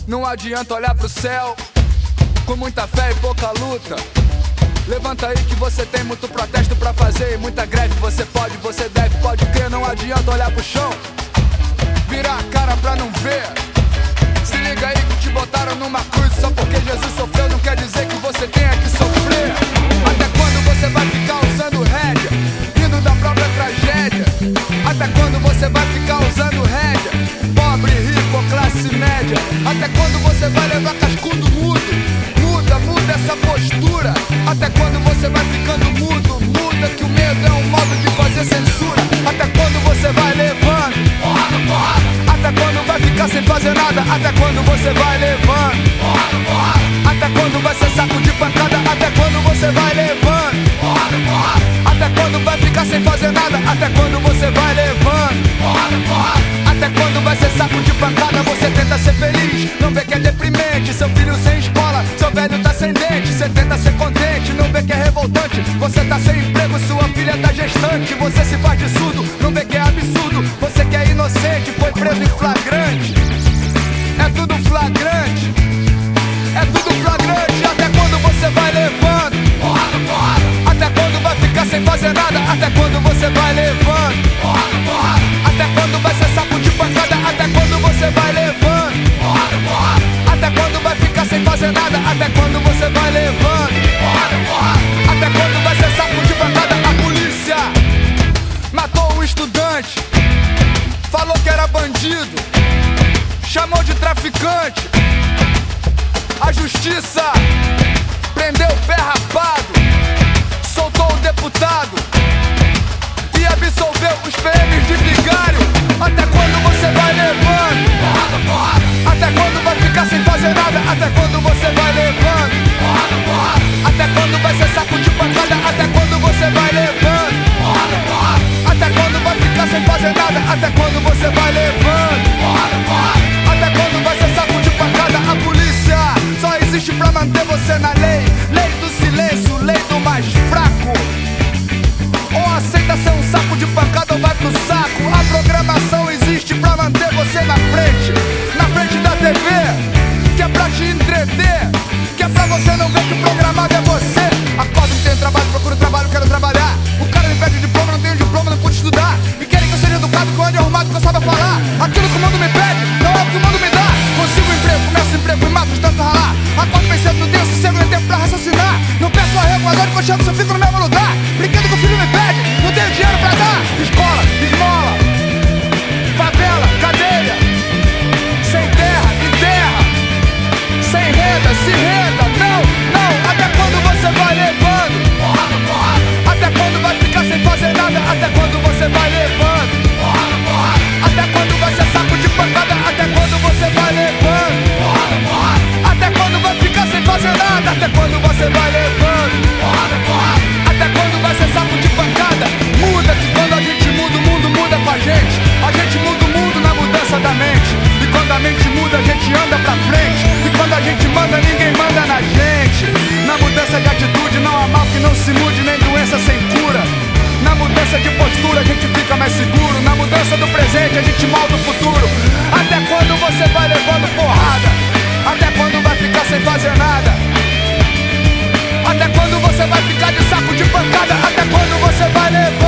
Não adianta olhar pro céu com muita fé e pouca luta. Levanta aí que você tem muito protesto pra fazer e muita greve. Você pode, você deve, pode crer. Não adianta olhar pro chão, virar a cara pra não ver. Se liga aí que te botaram numa cruz. Só porque Jesus sofreu não quer dizer que você tenha que sofrer. Até quando você vai ficar usando rédea, rindo da própria tragédia? Até quando você vai ficar usando rédea, pobre, rico ou classe média? Até quando você vai levar cascudo mudo? Muda essa postura. Até quando você vai ficando mudo? Muda que o medo é um modo de fazer censura. Até quando você vai levando porrada, porrada? Até quando vai ficar sem fazer nada? Até quando você vai levando porrada, porrada? Até quando vai ser saco de pancada? Até quando você vai levando porrada, porrada? Até quando vai ficar sem fazer nada? Até quando você vai levando porrada, porrada? Até quando vai ser saco de pancada? Você tenta ser feliz, não vê que é deprimente. Seu filho sem escola, seu velho tá sem dente. Você tenta ser contente, não vê que é revoltante. Você tá sem emprego, sua filha tá gestante. Você se faz de surdo, não vê que é absurdo. Você que é inocente, foi preso em flagrante. É tudo flagrante, é tudo flagrante. Até quando você vai levando porrada, porrada? Até quando vai ficar sem fazer nada? Até quando você vai levando porrada, porrada? Até quando vai ser saco de pancada? Até quando você vai levando porrada, porrada? Até quando vai ficar sem fazer nada? Até quando você vai levando porrada, porrada? Até quando vai ser saco de pancada? A polícia matou um estudante, falou que era bandido, chamou de traficante. A justiça prendeu o pé rapado, soltou o deputado e absolveu os PMs de vigário. Até quando você vai levando porrada, porrada? Até quando vai ficar sem fazer nada? Até quando você vai levando porrada, porrada? Até quando vai ser saco de pancada? Até quando você vai levando porrada, porrada? Até quando vai ficar sem fazer nada? Até quando você vai levando porrada, porrada? Até quando vai ser saco de pancada? A polícia só existe pra manter você na lei. Lei do silêncio, lei do mais fraco. Ou aceita ser um saco de pancada ou vai pro saco. A programação existe pra manter você na frente da TV, que é pra te entreter, que é pra você não ver que o programado é você. Acordo que tenho trabalho, procuro trabalho, quero trabalhar. O cara me pede diploma, não tenho diploma, não pude estudar. E querem que eu seja educado, que eu ande arrumado, que eu saiba falar. Aquilo que o mundo me pede, não é o que o mundo me dá. Consigo um emprego, começo emprego e mato de tanto ralar. Acordo bem cedo, não tenho sossego, nem tempo pra raciocinar. Não peço arrego, agora que eu chego, só fico no mesmo lugar. Brinquedo que o filho me pede, não tenho dinheiro pra dar. Escola, esmola, favela, cadeia. Sem terra e terra, sem renda, se renda. Não, não, até quando você vai levando porrada, porrada? Até quando vai ficar sem fazer nada? Até quando você vai levando porrada, porrada? Até quando vai ser saco de pancada? Até quando você vai levando porrada, porrada? Até quando vai ficar sem fazer nada? Até quando você vai levando porrada, porrada? Até quando vai ser saco de pancada? Muda que quando a gente muda, o mundo muda com a gente. A gente muda o mundo na mudança da mente. E quando a mente muda, a gente anda pra frente. E quando a gente manda, ninguém manda na gente. Na mudança de atitude não há mal que não se mude, nem doença sem cura. Na mudança de postura a gente fica mais seguro. Na mudança do presente a gente molda o futuro. Até quando você vai levando porrada? Até quando vai ficar sem fazer nada? Até quando você vai ficar de saco de pancada? Até quando você vai levar